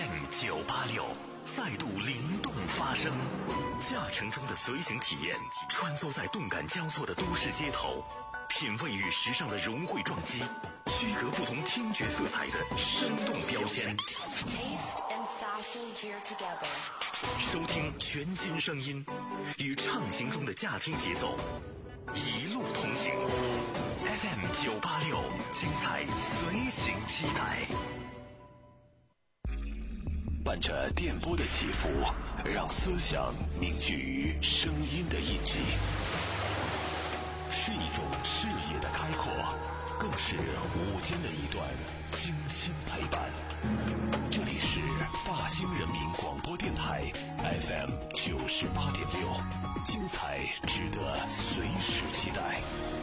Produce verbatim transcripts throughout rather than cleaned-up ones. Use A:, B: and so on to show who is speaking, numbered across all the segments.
A: M 九八六再度灵动发声，驾乘中的随行体验，穿梭在动感交错的都市街头，品味与时尚的融汇撞击，区隔不同听觉色彩的生动标签。收听全新声音，与畅行中的驾听节奏，一路同行。F M 九八六，精彩随行期待。伴着电波的起伏，让思想凝聚于声音的印记，是一种视野的开阔，更是午间的一段精心陪伴。这里是大兴人民广播电台 F M 九十八点六，精彩值得随时期待。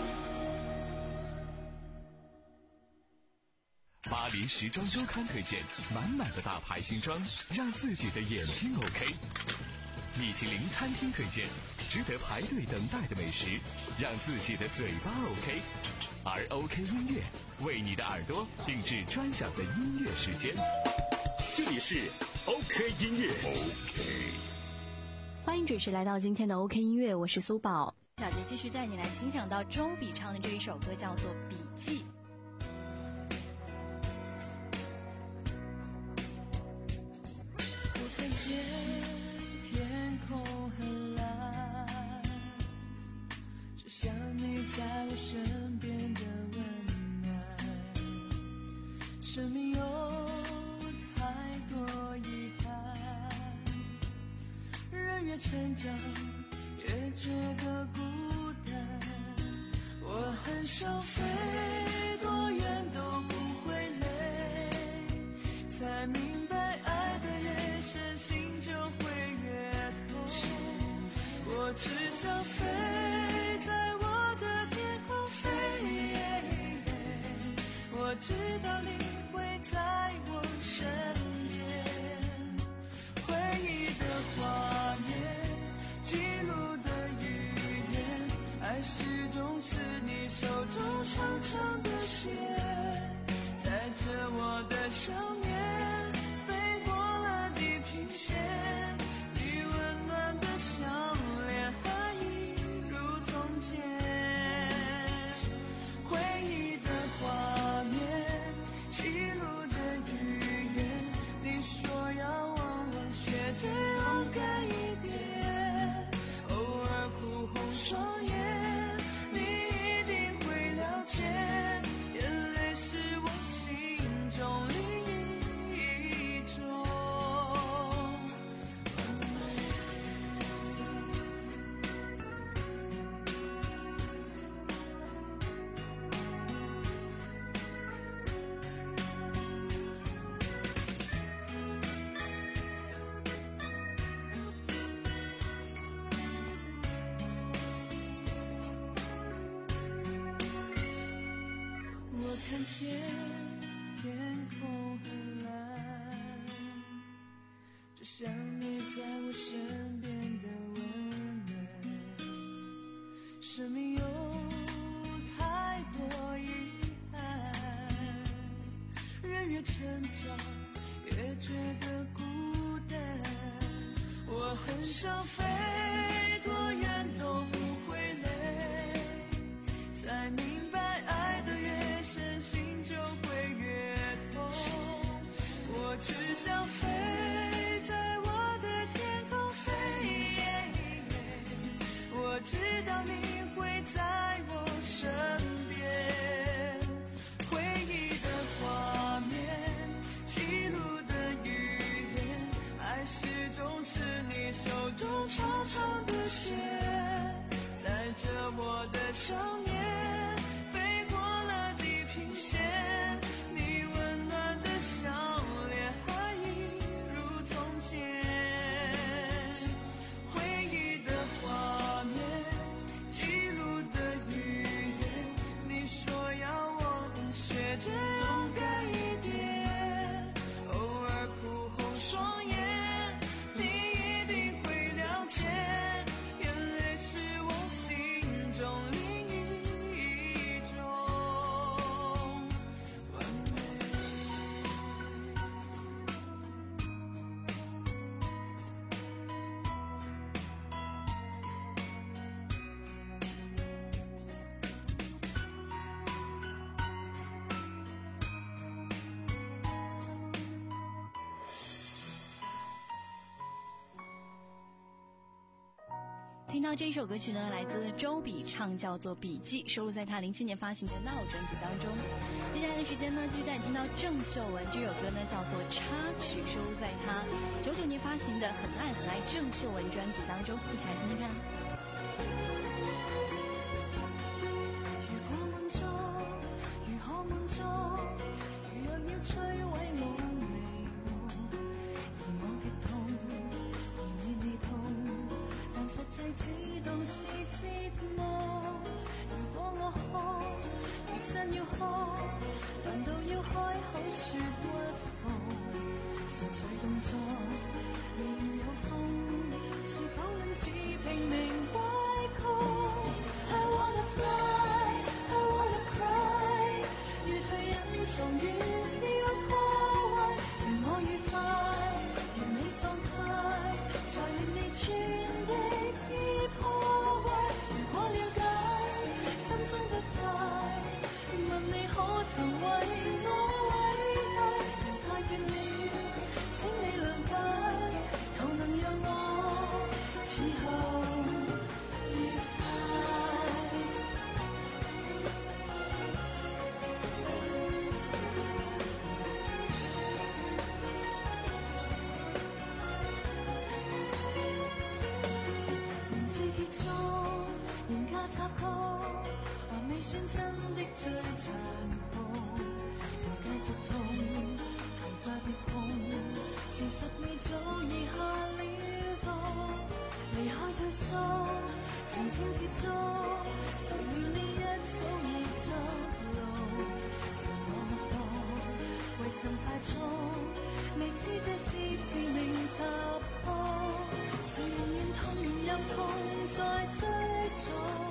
B: 巴黎时装周刊推荐满满的大牌新装，让自己的眼睛 OK。米其林餐厅推荐值得排队等待的美食，让自己的嘴巴 OK。而 OK 音乐为你的耳朵定制专享的音乐时间。这里是 OK 音乐 OK。
C: 欢迎准时来到今天的 OK 音乐，我是苏宝。
D: 小杰继续带你来欣赏到周笔唱的这一首歌，叫做《笔记》。
E: 我看见天空很蓝，就像你在我身边的温暖。生命有太多遗憾，人越成长越觉得孤单。我很想飞多远都不会累，才明白爱的越深心就会越痛。我只想飞在我的天空飞，我知道你会在我身边。回忆的画面，记录的语言，爱始终是你手中长长的线，载着我的想念飞过了地平线。你温暖的笑脸还一如从前。回忆的画面，记录的语言，你说要忘了，学着勇敢一点，偶尔哭红双眼，你一定会了解，眼泪是我心中另一种。我看见天空很蓝，就像你在我身边的温暖。生命有太多遗憾，人越成长越觉得孤单。我很想飞多远都不会累，才明白爱的越深心就会越痛。我只想飞在我的天空飞，我知道你会在我身边。回忆的画面，记录的语言，爱始终是你手中长长的线，
D: 听到这首歌曲呢，来自周笔畅，叫做《笔记》，收录在他零七年发行的《闹》专辑当中。接下来的时间呢，继续带你听到郑秀文，这首歌呢叫做《插曲》，收录在他九九年发行的《很爱很爱郑秀文》专辑当中，一起来听听看。
E: 只當是折磨。如果我哭，亦真要哭，難道要開口說屈服？純粹動作，未要有風，是否能似平明歪曲 ？I wanna fly, I wanna cry， 越去隱藏越要破壞，如我愉快，完美狀態，才令你轉的。破壞，如果了解，心中不快，問你可曾為我偉大？人太倦了，請你諒解，求能讓我此後愉快。插曲還未算真的最殘酷，又繼續痛，求再別碰，事實你早已下了毒，離開退縮，情情接觸，誰料你一早已走路，情網絡，為甚快速，未知這是致命插曲，誰人願痛又痛再追逐。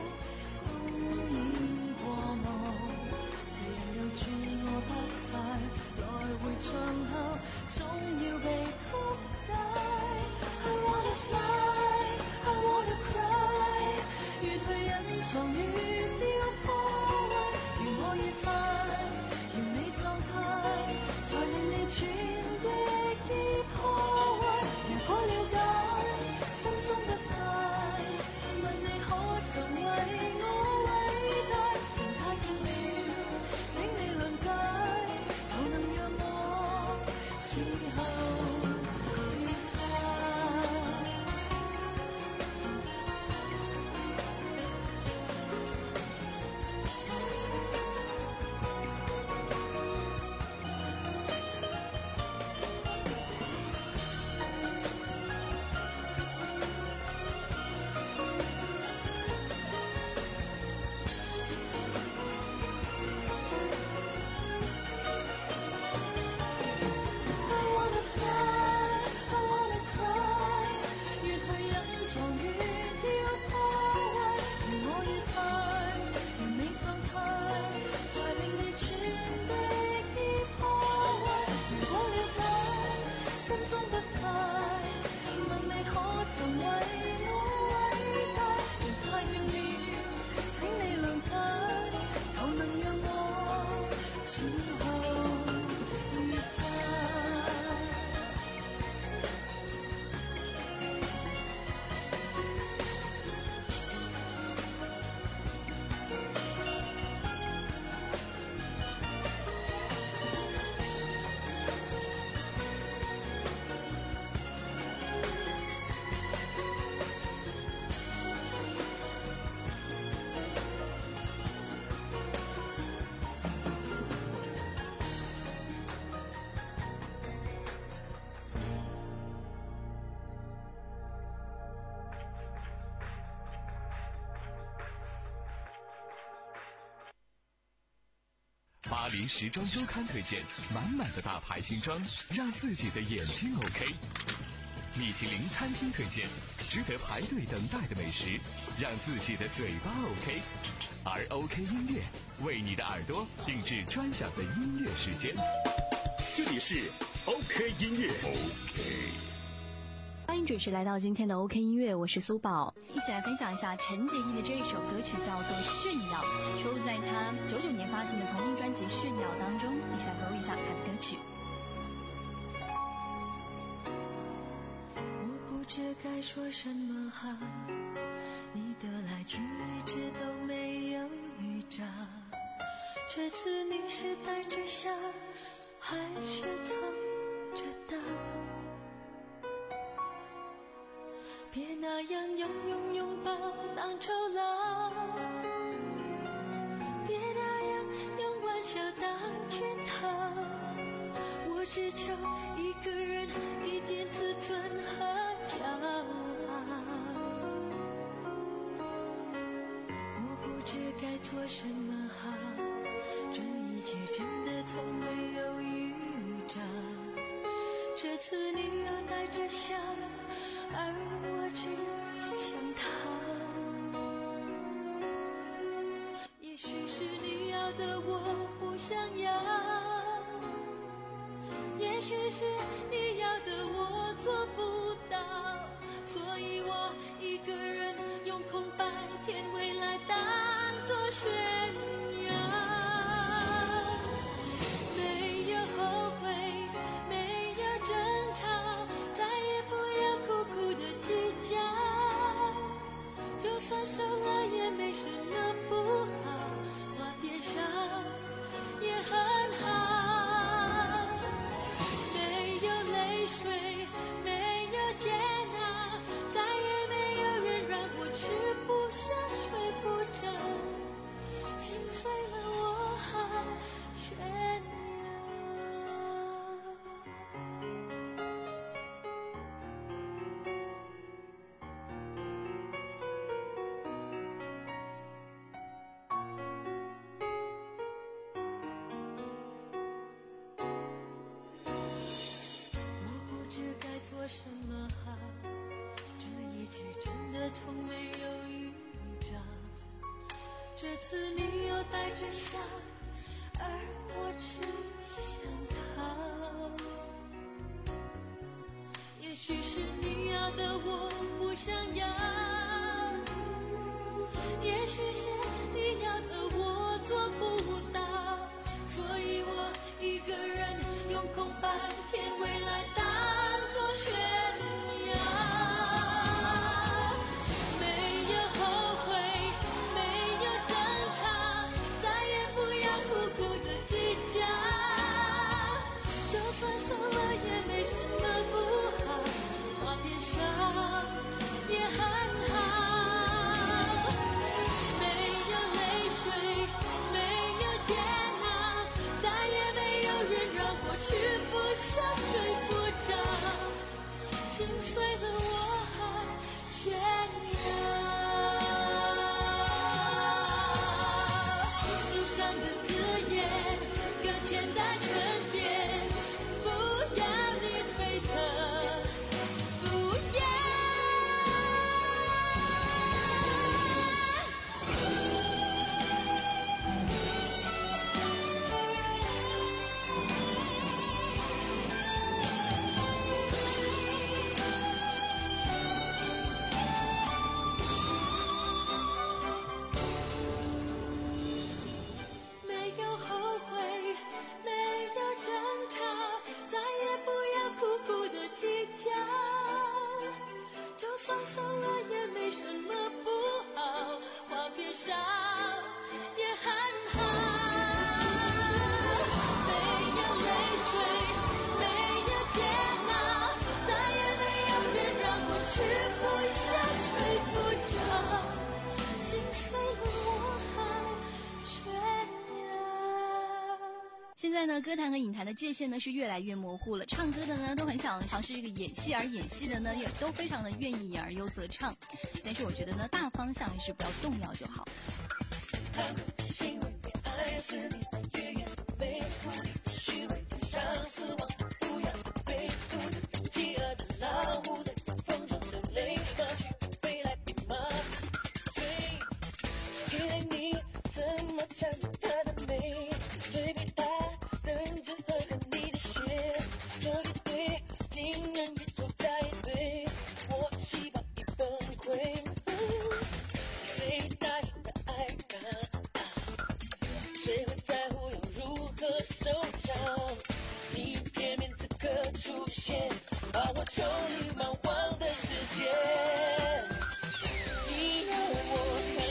E: 場合總要被曲解 I wanna fly, I wanna cry， 越去隱藏越要破壞，如我愉快，完美狀態，才令你轉的已破壞，如果了解，心中不快，問你可曾為我偉大？人太倦了，請你諒解，求能讓我此後愉快。
B: 巴黎时装周刊推荐满满的大牌新装，让自己的眼睛 OK。米其林餐厅推荐值得排队等待的美食，让自己的嘴巴 OK。而 OK 音乐为你的耳朵定制专享的音乐时间。这里是 OK 音乐 OK。
C: 欢迎准时来到今天的 OK 音乐，我是苏宝，
D: 一起来分享一下陈洁仪的这一首歌曲，叫做《炫耀》，收录在她九九年发行的同名专辑《炫耀》当中。一起来回味一下她的歌曲。
E: 我不知该说什么好， 去一直都没有预兆，这次你是带着笑还是藏着刀？别那样用用拥抱当酬劳，别那样用玩笑当圈套，我只求一个人一点自尊和骄傲。我不知该做什么好，这一切真的从没有预兆，这次你又带着笑，而我只想逃。也许是你要的我不想要，也许是你要的我做不到，所以我一个人用空白天未来当作炫耀。没有后悔，没有争吵，再也不要苦苦的计较，就算受了也没什么不好，话变少也很好。没有泪水，没有煎熬，再也没有人让我吃不下睡不着，心碎了我好炫耀。做什么好，这一切真的从没有预兆，这次你又带着笑，而我只想逃。也许是你要的我不想要，也许是你要的我做不到，所以我一个人用空白填未来当作炫耀。没有后悔，没有争吵，再也不要苦苦的计较，就算受了也没什么不好，话变少也很好。没有泪水，没有煎熬，再也没有人让我吃不下睡不着，心碎了我还炫耀。受伤的字眼搁浅在唇边，不要你回头，不要。没有后悔，没有争吵，再也不要苦苦的计较，就算受了也没什么不好，话变少也很好。没有泪水，没有煎熬，再也没有人让我吃不下睡不着，心碎了我还炫耀。
D: 现在呢，歌坛和影坛的界限呢是越来越模糊了。唱歌的呢都很想尝试这个演戏，而演戏的呢也都非常的愿意演而优则唱。但是我觉得呢，大方向还是不要动摇就好。
E: 心会被爱死你，越演没顾虑的虚伪的让死亡的不要被毒的饥饿的老虎的风中的泪马去未来别麻醉，原来你怎么唱着她的美，最被他等着喝着你的血，做一对竟然也走在一堆，我细胞已崩溃。谁大声的爱他，谁会在乎要如何收场？你偏偏此刻出现，把我抽离茫茫的世界。你让我看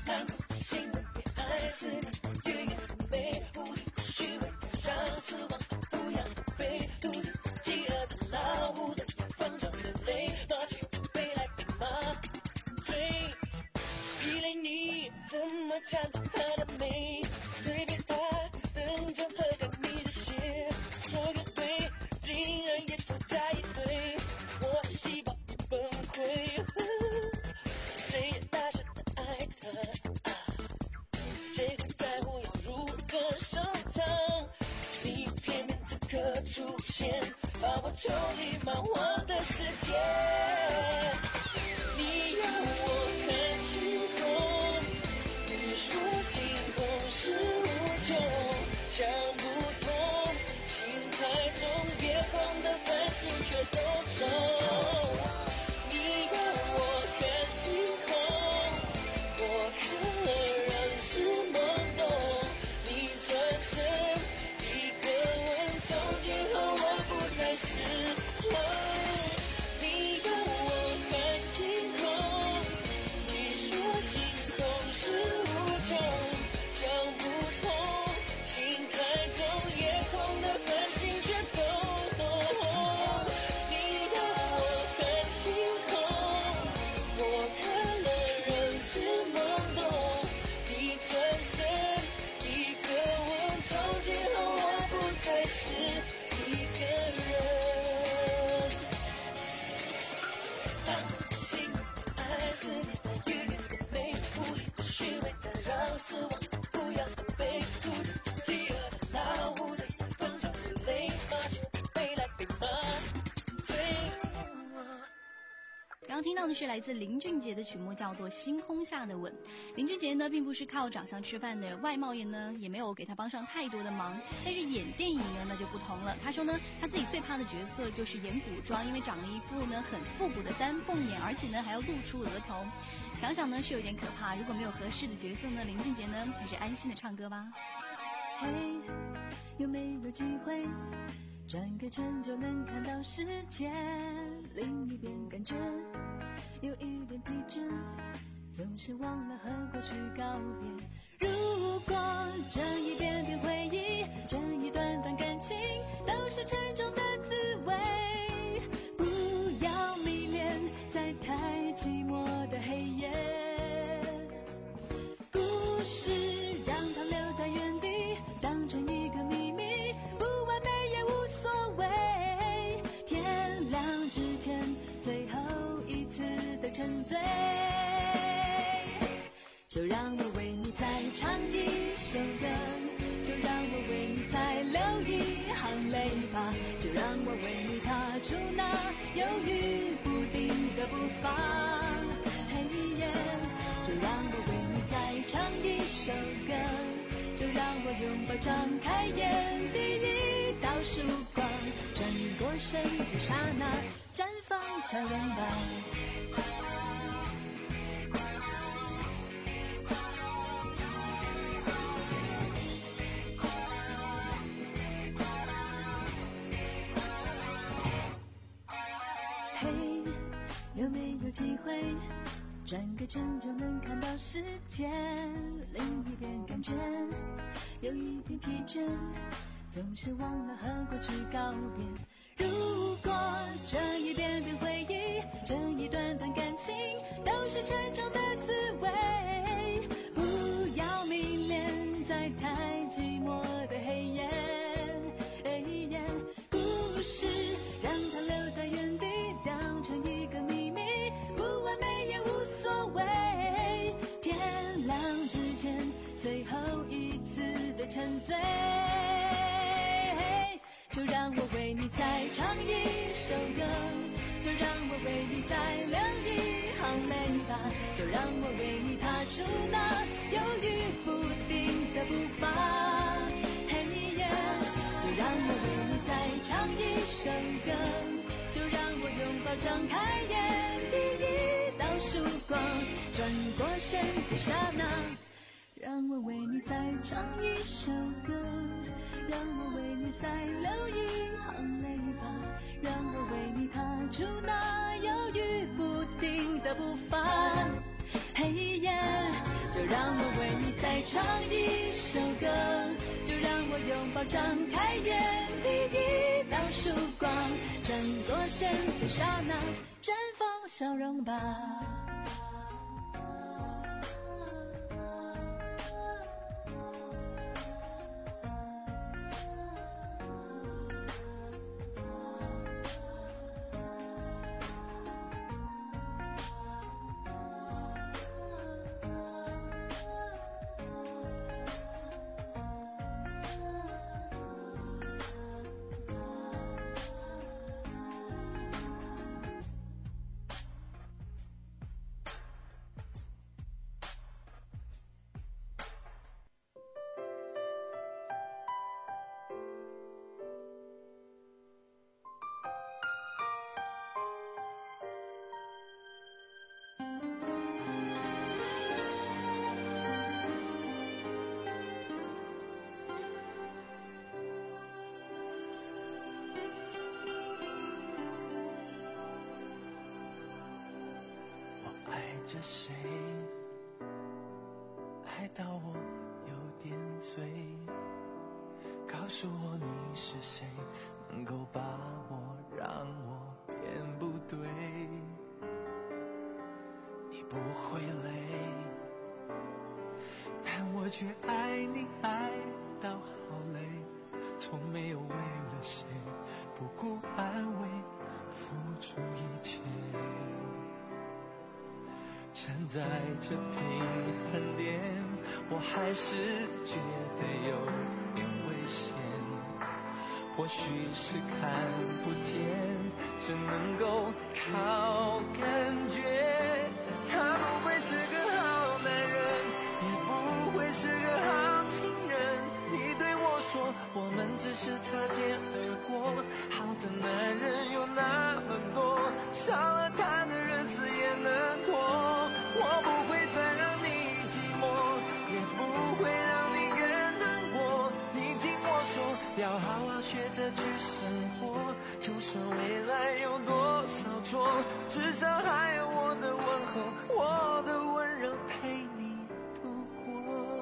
E: 看不新闻，别爱思念，语言不美，无力的虚伪，让死亡不要被肚子饥饿的老虎的放纵流泪，麻雀飞来被麻醉，疲累你怎么缠着他的美，对别他等着喝干你的血，说个对，竟然也凑在一堆，我的细胞已崩溃，谁也大声的爱他，啊，谁会在乎要如何收场，你偏偏此刻出现，把我抽离漫画的世界，你让我看星空，你说星空是无穷，想不通，心海中夜空的繁星却都重，你让我看星空，我看了仍是懵懂，你转身一个吻，从今后我不再是梦，你让我看星空，你说星空是无穷，想不通，心海中夜空的繁星却都懂，你让我看星空，我看了仍是懵懂，你转身一个吻，从今后我不再是一个人，看不新闻，爱思念，语言不美，无力的虚伪的让死亡不要的被肚子饥饿的老虎的放纵流泪，麻雀飞来被麻醉。
D: 刚刚听到的是来自林俊杰的曲目，叫做《星空下的吻》。林俊杰呢，并不是靠长相吃饭的，外貌也呢也没有给他帮上太多的忙。但是演电影呢，那就不同了。他说呢，他自己最怕的角色就是演古装，因为长了一副呢很复古的丹凤眼，而且呢还要露出额头。想想呢是有点可怕。如果没有合适的角色呢，林俊杰呢还是安心的唱歌吧。
E: 嘿，有没有机会转个圈就能看到世界？另一边感觉有一点疲倦，总是忘了和过去告别。如果这一遍遍回忆，这一段段感情都是沉重的滋味，不要迷恋在太寂寞的黑夜。故事让它留在原地，当成一个秘密，不完美也无所谓。天亮之前，最后一次的沉醉，就让我为你再唱一首歌，就让我为你再流一行泪吧，就让我为你踏出那犹豫不定的步伐。嘿耶，就让我为你再唱一首歌，就让我拥抱张开眼，第一道曙光转过身的刹那，绽放笑容吧。嘿，有没有机会转个圈就能看到世界？另一边感觉有一点疲倦，总是忘了和过去告别。如果这一遍遍回忆，这一段段感情都是沉重的滋味，不要迷恋在太寂寞的黑夜。故事让它留在原地，当成一个秘密，不完美也无所谓。天亮之前，最后一次的沉醉，就让我为你再唱一首歌，就让我为你再流一行泪吧，就让我为你踏出那犹豫不定的步伐。嘿耶，就让我为你再唱一首歌，就让我拥抱张开眼，第一道曙光转过身的刹那，让我为你再唱一首歌，让我为你再流一行泪吧，让我为你踏出那犹豫不定的步伐。嘿耶，就让我为你再唱一首歌，就让我拥抱张开眼第一道曙光，转过身的刹那绽放笑容吧。
F: 着谁，爱到我有点醉，告诉我你是谁，能够把我让我变不对。你不会累，但我却爱你爱到好累，从没有为了谁不顾安危付出一切。站在这平衡点，我还是觉得有点危险。或许是看不见，只能够靠感觉。他不会是个好男人，也不会是个好情人。你对我说，我们只是擦肩而过。好的男人有那么多，少了他的日子也能过。我不会再让你寂寞，也不会让你更难过。你听我说，要好好学着去生活，就算未来有多少错，至少还有我的问候，我的温柔陪你度过。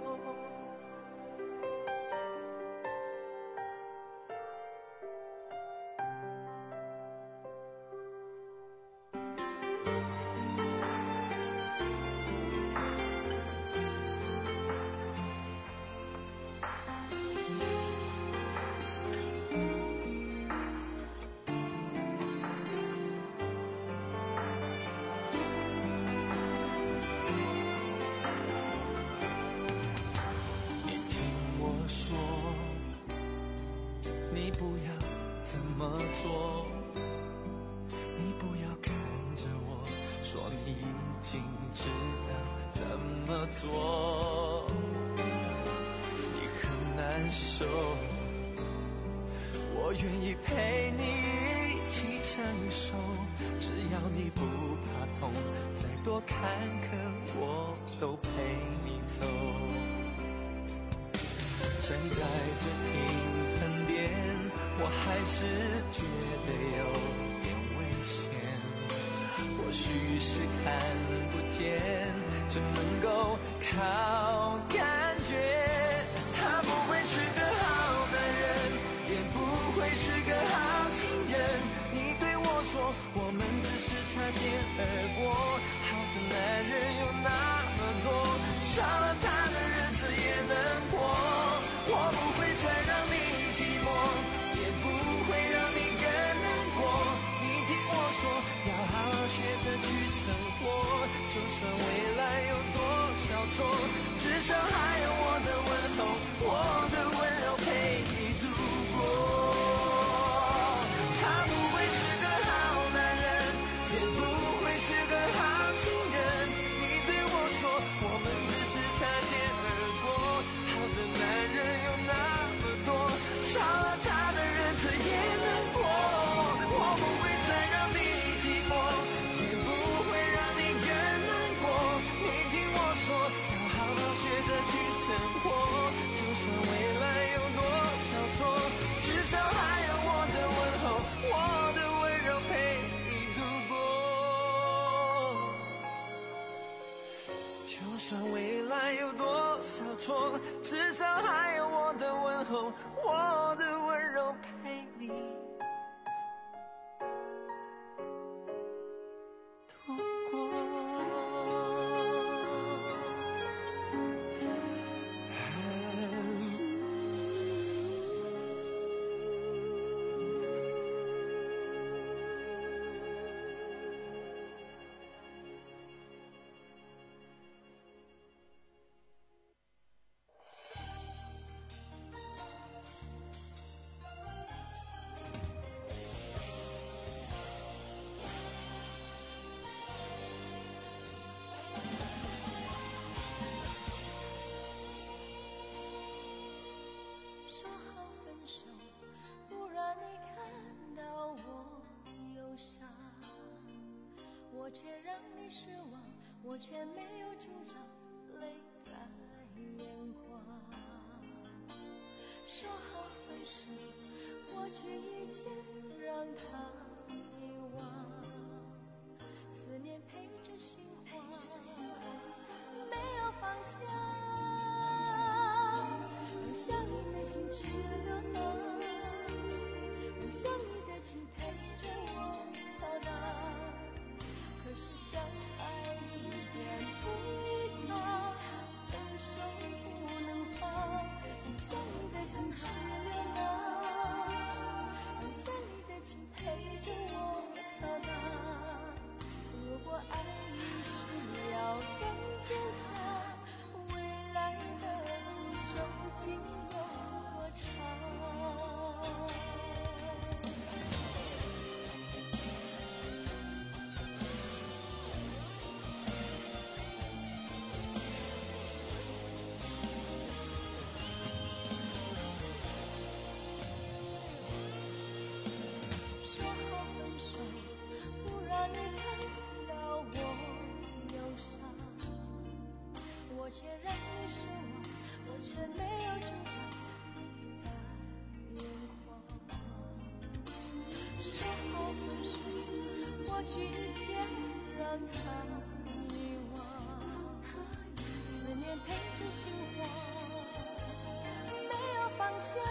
F: 你不要这么做，你不要看着我说你已经知道怎么做。你很难受，我愿意陪你一起承受，只要你不怕痛，再多坎坷我都陪你走。站在这平衡点，我还是觉得有点危险。或许是看不见，只能够靠感觉。他不会是个好男人，也不会是个好情人。你对我说，我们只是擦肩而过。好的男人有那么多，少了他的日子也能过。我不会再让你寂寞，也不会让你更难过。你听我说，要好好学着去生活，就算未来有多少错，至少还有我的问候，我的温柔陪你度过。他不会是个好男人，也不会是个好就算未来有多少错，至少还有我的问候，我的温柔陪你度过。
E: 我却让你失望，我却没有主张，泪在眼眶。说好分手，过去一切让它遗忘，思念陪着心慌，没有方向，让想你的心去流浪，让想你的情陪着我到达。可是相爱一点不一擦，分手不能放，让想你的心去流浪，让想你的情陪着我到达。如果爱你需要更坚强，未来的路究竟有多长？我却让你失望，我却没有主张，你在眼眶。说好分手，过去一切让它遗忘，思念陪着心慌，没有方向，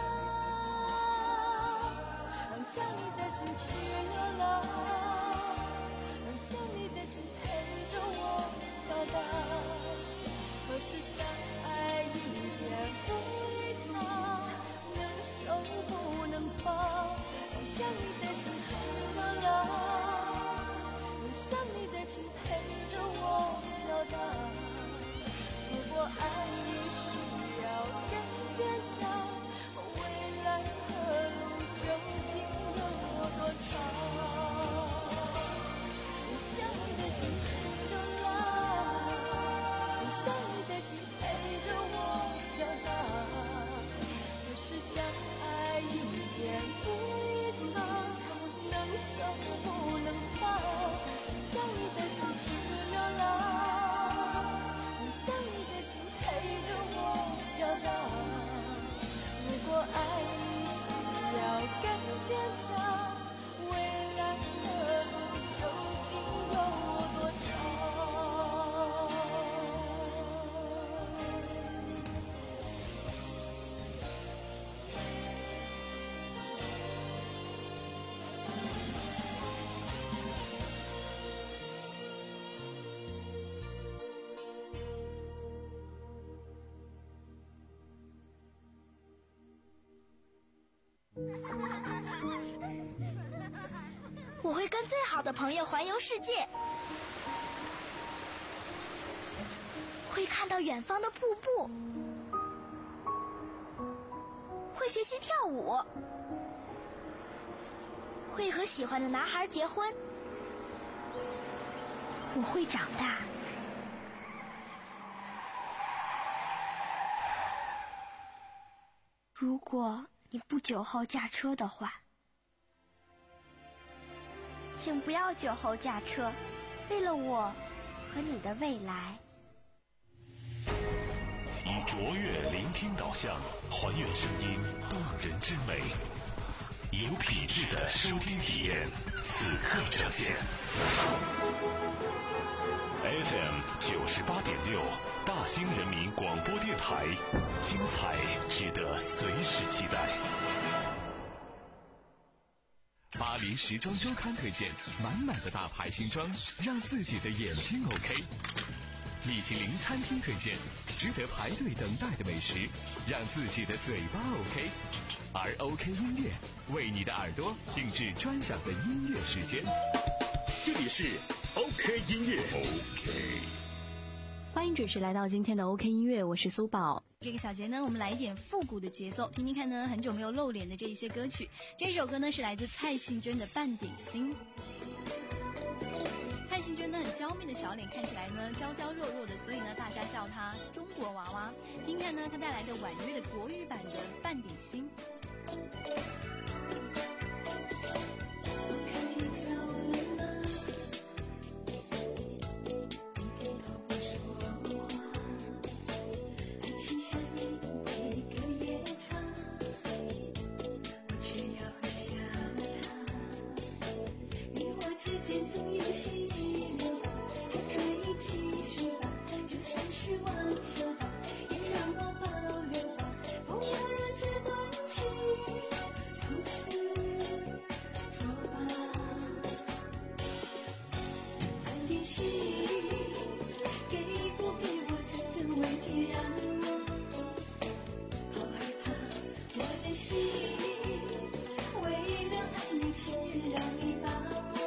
E: 让想你的心去流浪，让想你的情陪着我到达。可是相爱一点不一擦，能收不能放，让想你的心去流浪，让想你的情陪着我到达。如果爱你需要更坚强，未来的路究竟有多长？让想你的心去流浪，陪着我表达。可是相爱一点不一擦，能收不能放，让想你的心去流浪，让想你的情陪着我表达。如果爱你需要更坚强，未来的路究竟有多长？
G: 我会跟最好的朋友环游世界，会看到远方的瀑布，会学习跳舞，会和喜欢的男孩结婚。我会长大。如果你不酒后驾车的话，请不要酒后驾车，为了我和你的未来。
A: 以卓越聆听导向，还原声音动人之美，有品质的收听体验，此刻呈现。 F M 九十八点六，大兴人民广播电台，精彩值得随时期待。
B: 巴黎时装周刊推荐满满的大牌新装，让自己的眼睛 OK。米其林餐厅推荐值得排队等待的美食，让自己的嘴巴 OK。而 OK 音乐为你的耳朵定制专享的音乐时间，这里是 OK 音乐。OK，
C: 欢迎准时来到今天的 OK 音乐，我是苏宝。
D: 这个小节呢，我们来一点复古的节奏，听听看呢，很久没有露脸的这一些歌曲。这首歌呢是来自蔡幸娟的《半点心》。蔡幸娟呢很娇媚的小脸，看起来呢娇娇弱弱的，所以呢大家叫她中国娃娃。听看呢她带来的婉约的国语版的《半点心》。
E: 总有希望，还可以继续吧，就算是妄想吧，也让我保留吧，不要让这段情从此作罢。半点心，给不给我这个问题让我好害怕，我的心为了爱你情愿让你把我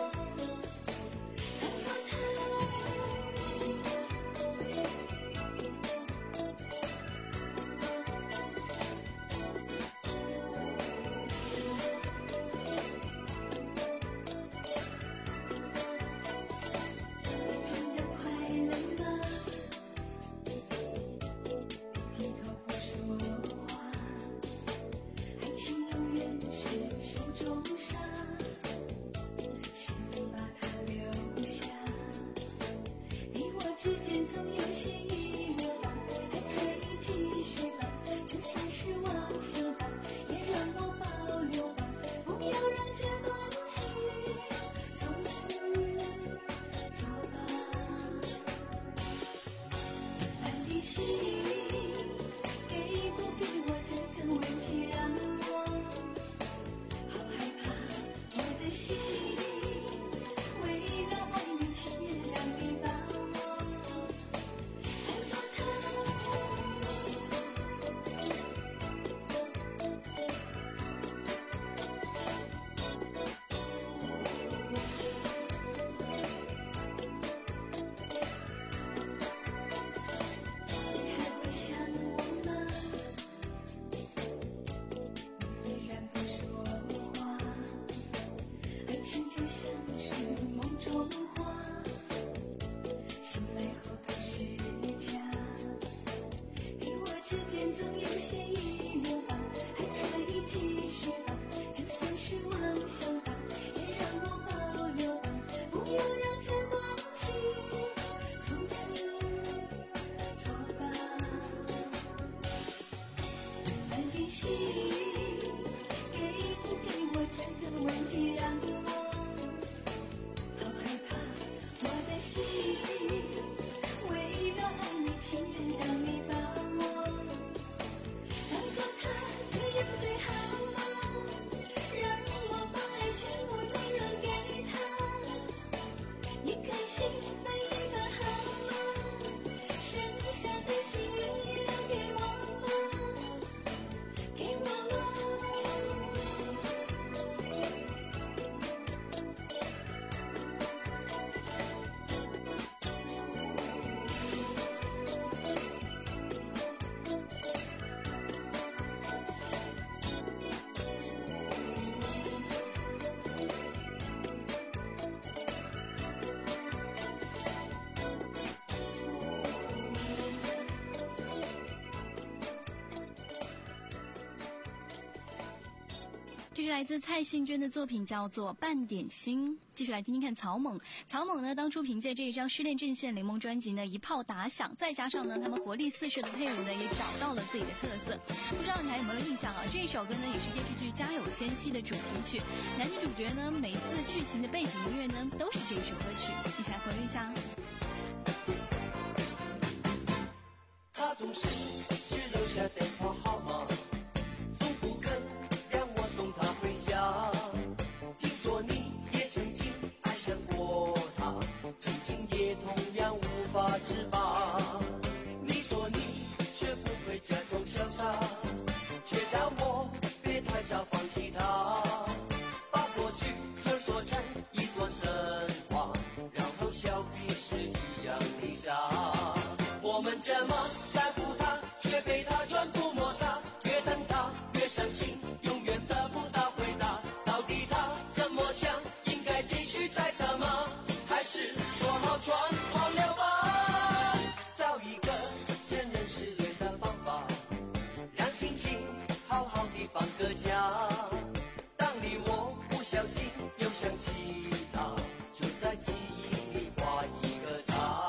D: 这是来自蔡幸娟的作品，叫做《半点心》。继续来听听看草蜢。草蜢呢，当初凭借这一张《失恋阵线联盟》专辑呢，一炮打响，再加上呢，他们活力四射的配舞呢，也找到了自己的特色。不知道你还有没有印象啊？这一首歌呢，也是电视剧《家有仙妻》的主题曲。男女主角呢，每次剧情的背景音乐呢，都是这一首歌曲。一起来回味一下。
E: 他总是只留下电话号码，从不肯让我送他回家。听说你也曾经爱上过他，曾经也同样无法自拔。你说你学不会假装潇洒，却叫我别太早放弃他，把过去传说成一段神话，然后笑彼此一样的傻。我们这么在乎他，却被他全部抹杀，越疼他越伤心，永远得不到回答。到底他怎么想？应该继续猜测吗？还是说好全忘了吧？找一个承认失恋的方法，让心情好好地放个假。当你我不小心又想起他，就在记忆里画一个叉。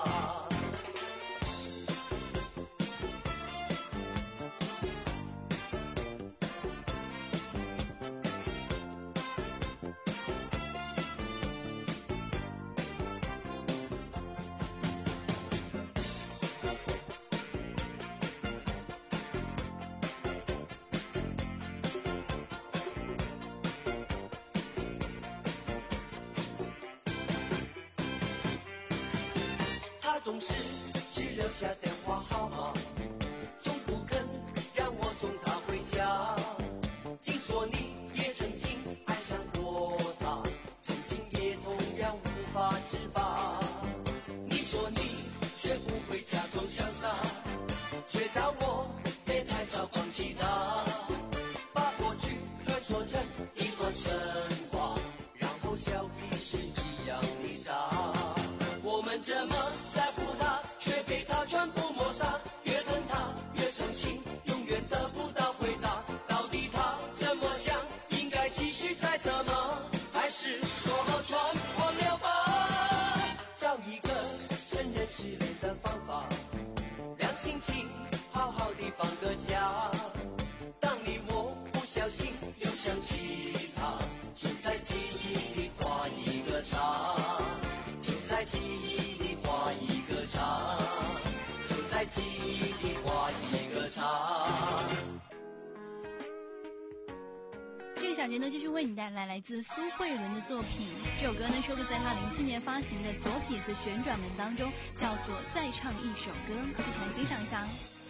E: 他总是只留下电话号码，从不肯让我送他回家。听说你也曾经爱上过他，曾经也同样无法自拔。你说你学不会假装潇洒，却叫我别太早放弃他，把过去传说成一段神话，然后笑彼此一样的傻。我们这么在乎他，却被他全部抹杀，越疼他越伤心，永远得不到回答。到底他怎么想？应该继续猜测吗？还是说好全忘了吧？找一个承认失恋的方法，让心情好好地放个假。当你我不小心又想起他，就在记忆里画一个叉，就在记忆里画一个叉，就在记忆里画一个叉。
D: 这个小节呢，继续为你带来来自苏慧伦的作品。这首歌呢，收录在她零七年发行的《左撇子旋转门》当中，叫做《再唱一首歌》，一起来欣赏一下。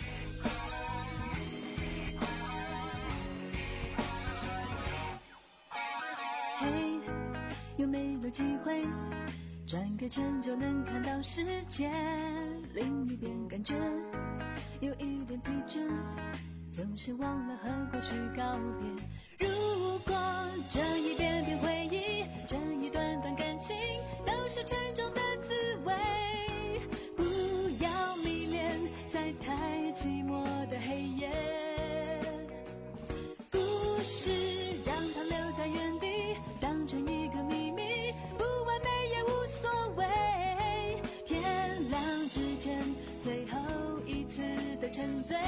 H: 嘿，有没有机会转个圈就能看到世界？另一边感觉有一点疲倦，总是忘了和过去告别。如果这一遍遍回忆，这一段段感情都是沉重的滋味，不要迷恋在太寂寞的黑夜。故事让它留在原地，当成一个秘密，不完美也无所谓。天亮之前，最后一次的沉醉，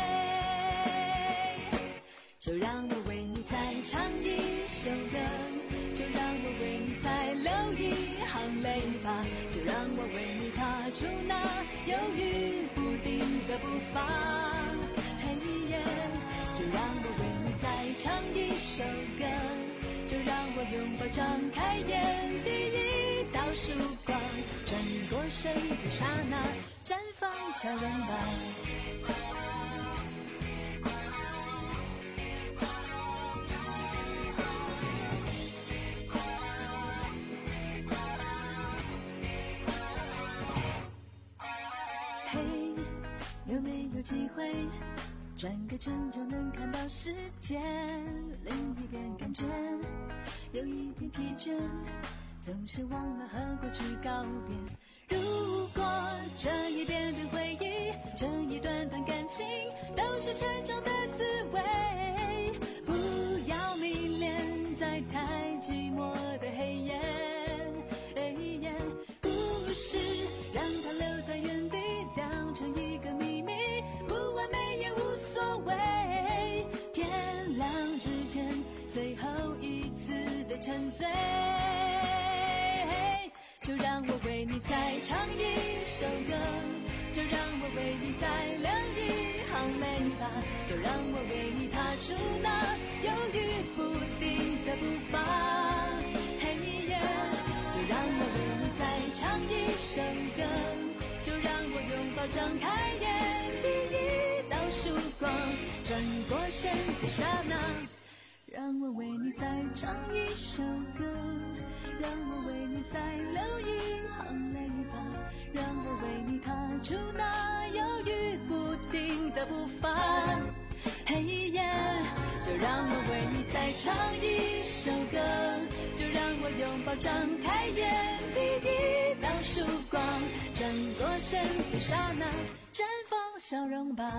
H: 就让我为你再唱一首歌，就让我为你再流一行泪吧，就让我为你踏出那犹豫不定的步伐。嘿耶，就让我为你再唱一首歌，就让我拥抱张开眼，第一道曙光穿过谁的刹那，绽放笑容吧。嘿，有没有机会转个圈就能看到世界？另一边感觉有一点疲倦，总是忘了和过去告别。如果这一遍遍回忆，这一段段感情都是沉重的滋味，不要迷恋在太寂寞的黑夜。故事让它留在原地，当成一个秘密，不完美也无所谓。天亮之前，最后一次的沉醉，就让我为你再唱一首歌， 你再留一行泪吧，就让我为你踏出那犹豫不定的步伐。嘿耶，就让我为你再唱一首歌，就让我拥抱张开眼，第一道曙光转过身的刹那，让我为你再唱一首歌，让我为你再流一行泪吧，让我为你踏出那犹豫不定的步伐。嘿耶，就让我为你再唱一首歌，就让我拥抱张开眼，第一道曙光转过身的刹那，绽放笑容吧。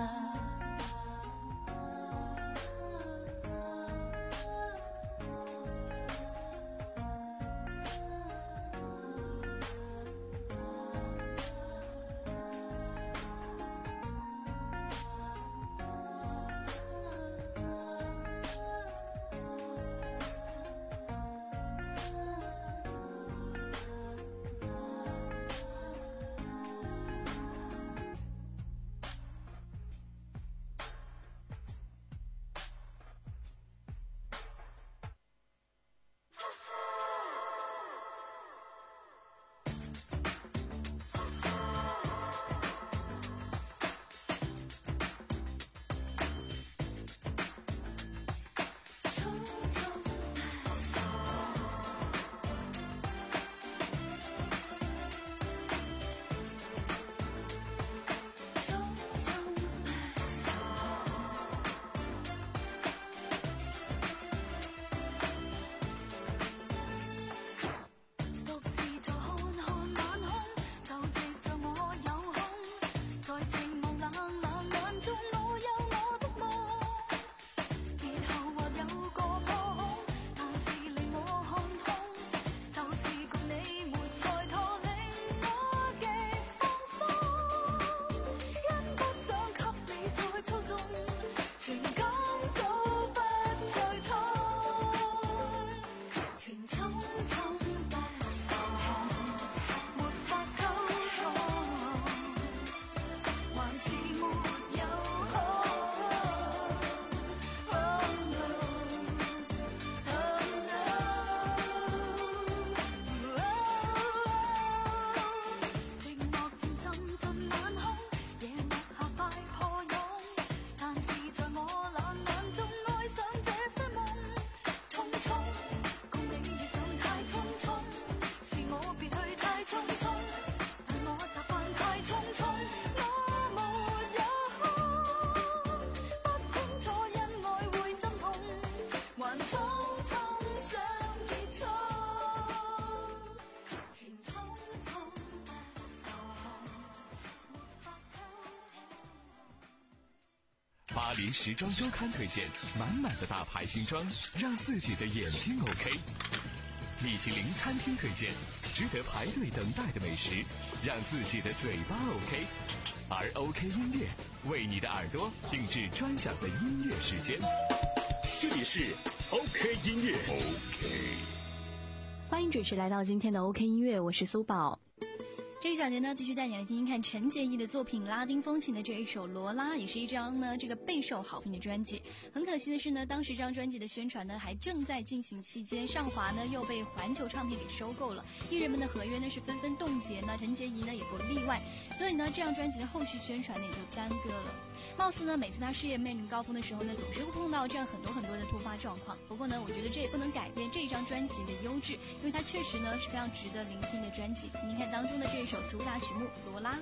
B: 巴黎时装周刊推荐满满的大牌新装，让自己的眼睛 OK。米其林餐厅推荐值得排队等待的美食，让自己的嘴巴 OK。而 OK 音乐为你的耳朵定制专享的音乐时间。这里是 OK 音乐 OK。
C: 欢迎准时来到今天的 OK 音乐，我是苏宝。
D: 这一小节呢，继续带你来听听看陈洁仪的作品《拉丁风情》的这一首《罗拉》，也是一张呢这个备受好评的专辑。很可惜的是呢，当时这张专辑的宣传呢还正在进行期间，上华呢又被环球唱片给收购了，艺人们的合约呢是纷纷冻结呢，陈洁仪呢也不例外，所以呢这张专辑的后续宣传呢也就耽搁了。貌似呢每次他事业面临高峰的时候呢，总是会碰到这样很多很多的突发状况。不过呢，我觉得这也不能改变这一张专辑的优质，因为它确实呢是非常值得聆听的专辑。听听看当中的这一首主打曲目《罗拉》。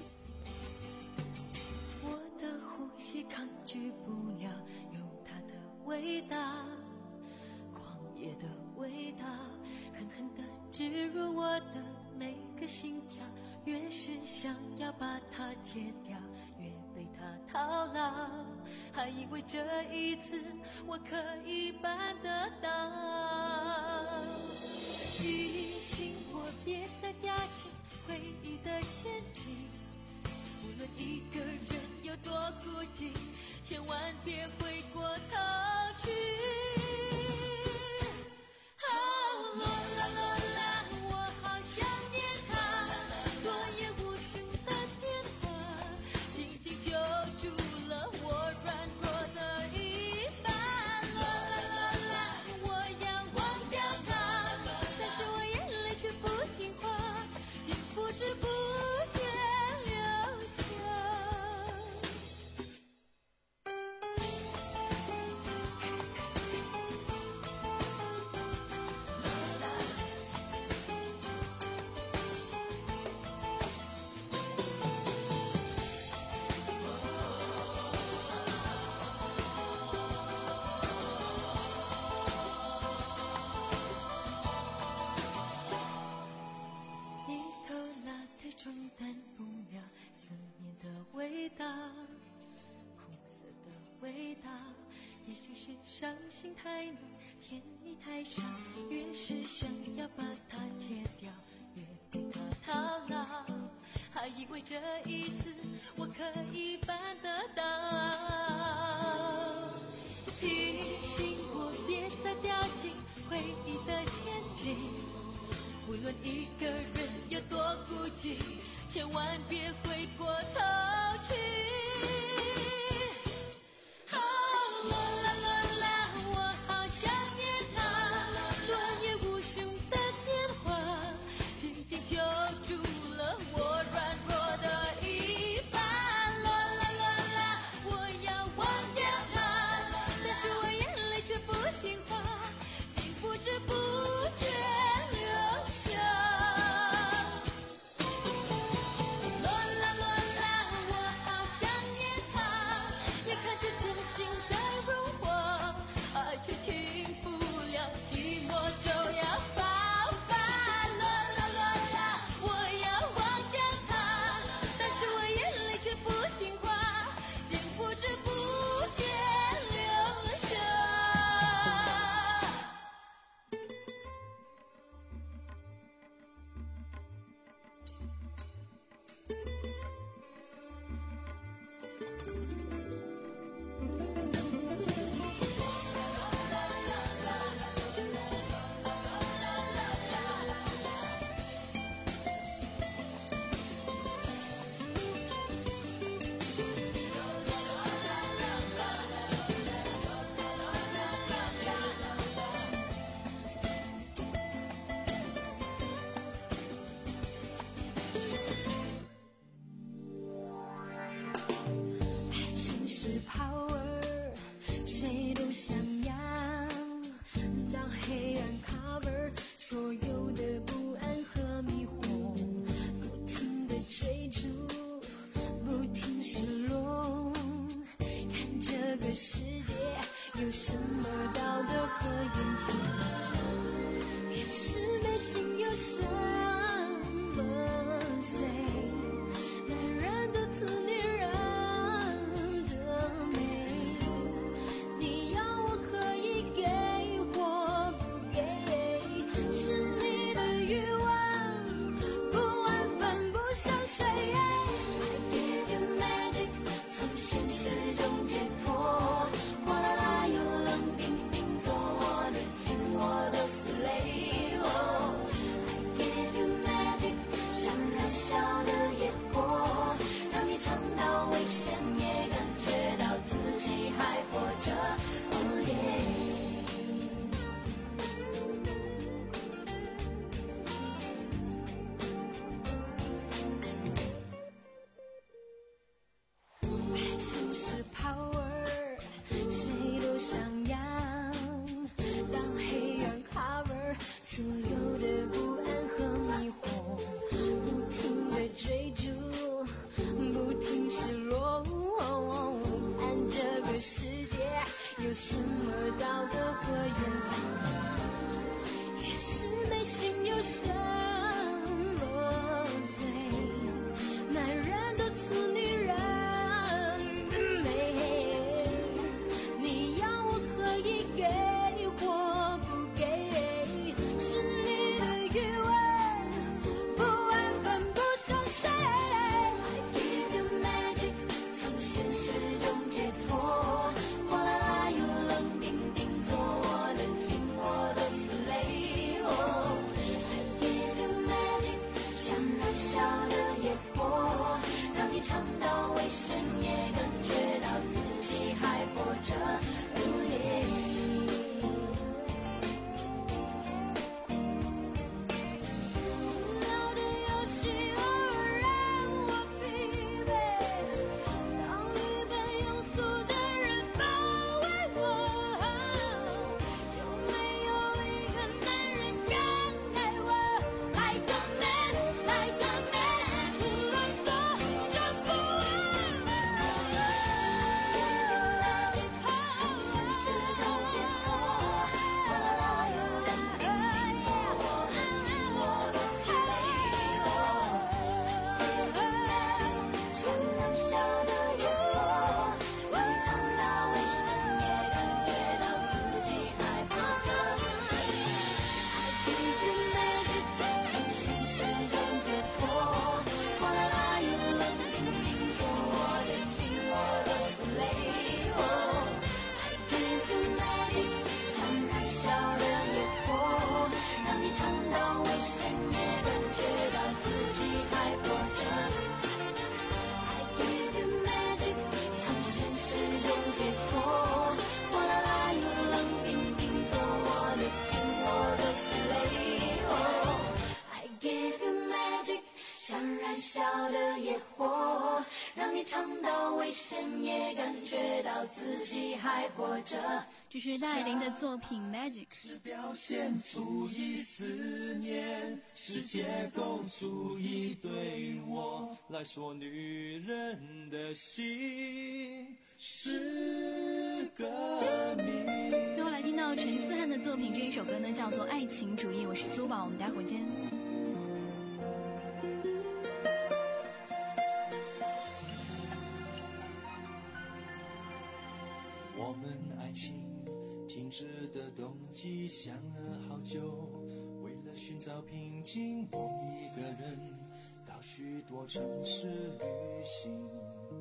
H: 我的呼吸抗拒不了有它的味道，狂野的味道狠狠地植入我的每个心跳，越是想要把它戒掉，越被它套牢，还以为这一次我可以办得到。提醒我别再掉进回忆的陷阱，无论一个人有多孤寂，千万别回过头去。哦，罗拉罗拉，我好想念他，昨夜无数的电话，紧紧就冲淡不了思念的味道，苦涩的味道。也许是伤心太浓，甜蜜太少，越是想要把它戒掉，越对它套牢。还以为这一次我可以办得到，提醒我别再掉进回忆的陷阱。无论一个人有多孤寂，千万别回过头去。哦，啦啦啦啦，我好想念他，昨夜无声的电话，紧紧揪住了我软弱的一半。啦啦啦啦，我要忘掉他，但是我眼泪却不听话，竟不知不觉流下。 像燃烧的野火，让你尝到危险，也感觉到自己还活着。
D: 这是戴爱玲的作品 Magic。
F: 是表现出一思念，是结构主义，对我来说女人的心是个谜。
D: 最后来听到陈思翰的作品，这一首歌呢叫做《爱情主义》。我是苏宝，我们待会儿见。
F: 我们爱情停止的动机想了好久，为了寻找平静，我一个人到许多城市旅行。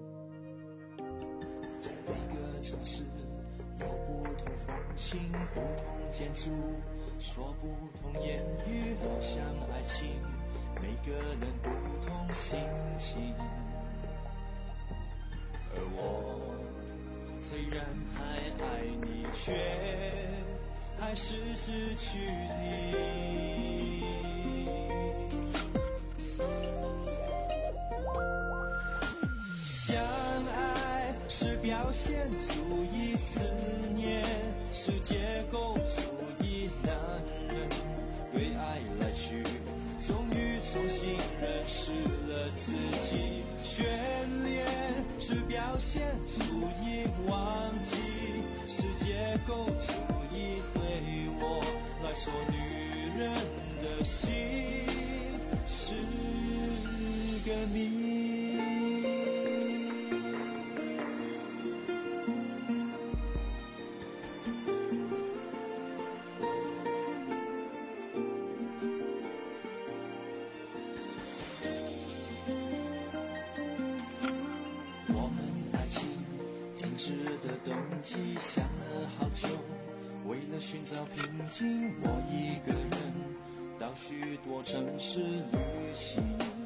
F: 在每个城市有不同风情，不同建筑，说不同言语，好像爱情，每个人不同心情。而我虽然还爱你，却还是失去你。相爱是表现主义，思念是结构主义，男人对爱来去，终于重新认识了自己。眷恋是表现主义，忘记是结构主义，对我来说女人的心是个谜。的动机想了好久，为了寻找平静，我一个人到许多城市旅行。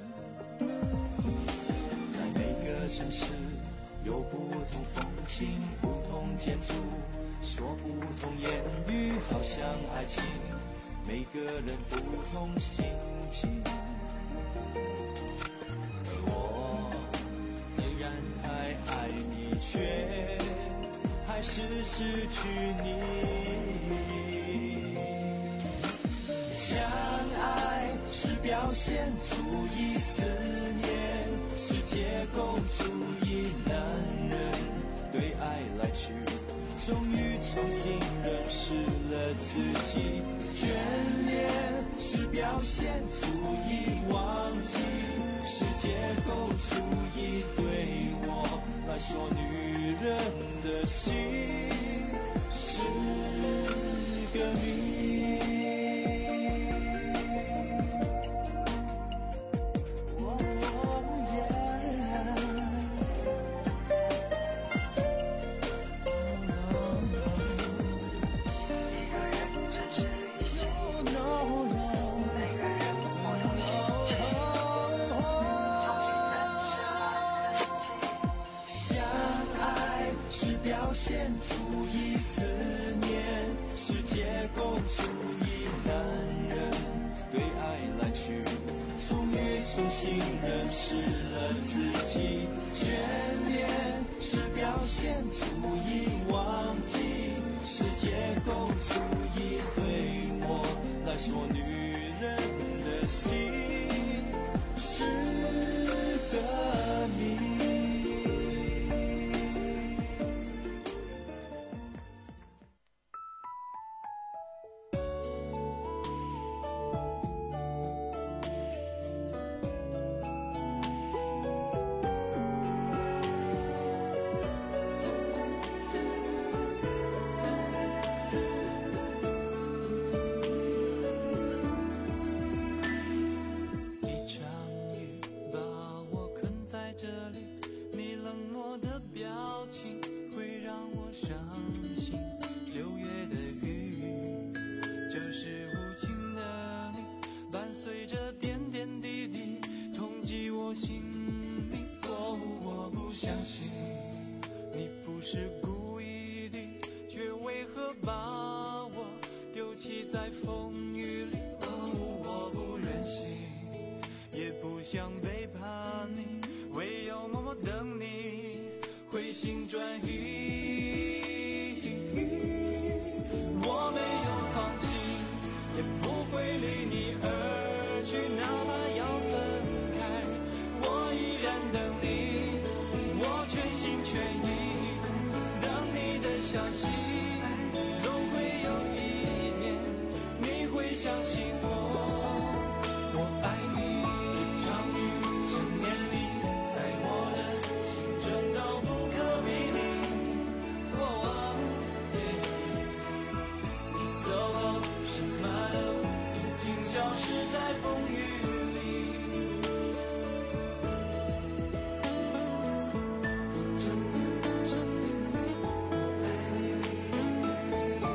F: 在每个城市有不同风情，不同建筑，说不同言语，好像爱情，每个人不同心情。而我虽然还爱你，却还是失去你。相爱是表现主义，思念是结构主义，男人对爱来去，终于重新认识了自己。眷恋是表现主义，忘记是结构主义，对我来说女人的心是个谜。表现主义，思念是结构主义，男人对爱来去，终于重新认识了自己。眷恋是表现主义，忘记是结构主义，对我来说女人的心是个谜。
E: 在风雨里，哦，我不忍心，也
F: 却不想背叛你，唯有默默等你回心转意。我没有放弃，也不会离你而去，哪怕要分开，我依然等你，我全心全意等你的消息，总会有一天你会相信我，我爱你。一场雨十年里，在我的心中都不可比拟。哦你走后，什么都已经消失在风雨里。真的真的，我爱你，我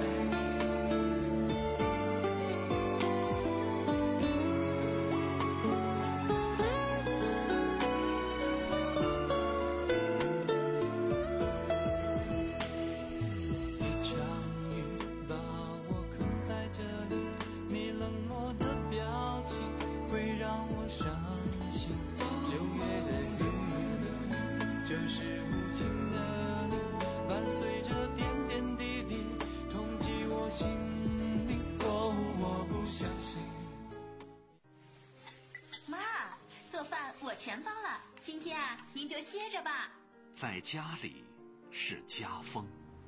F: 爱你。一场雨把我困在这里，你冷漠的表情会让我伤心。六月的雨就是无情的你，伴随着点点滴滴痛击我心里。哦，我不相信。
I: 妈，做饭我全包了，今天啊，您就歇着吧。
B: 在家里是家风，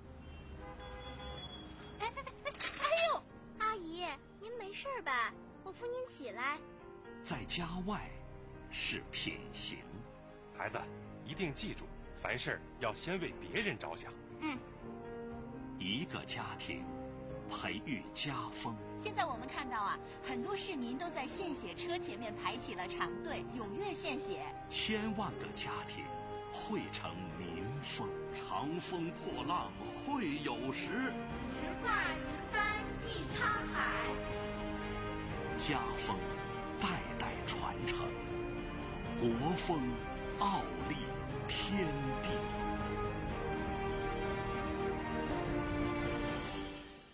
G: 哎哎哎哎呦！阿姨，您没事吧？我扶您起来。
B: 在家外是品行。
J: 孩子，一定记住，凡事要先为别人着想。
I: 嗯，
B: 一个家庭培育家风。
I: 现在我们看到啊，很多市民都在献血车前面排起了长队，踊跃献血。
B: 千万个家庭汇成民风，长风破浪会有时。
G: 直挂云帆济沧海。
B: 家风代代传承，国风傲立天地。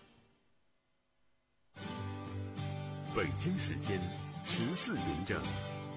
A: 北京时间十四点整。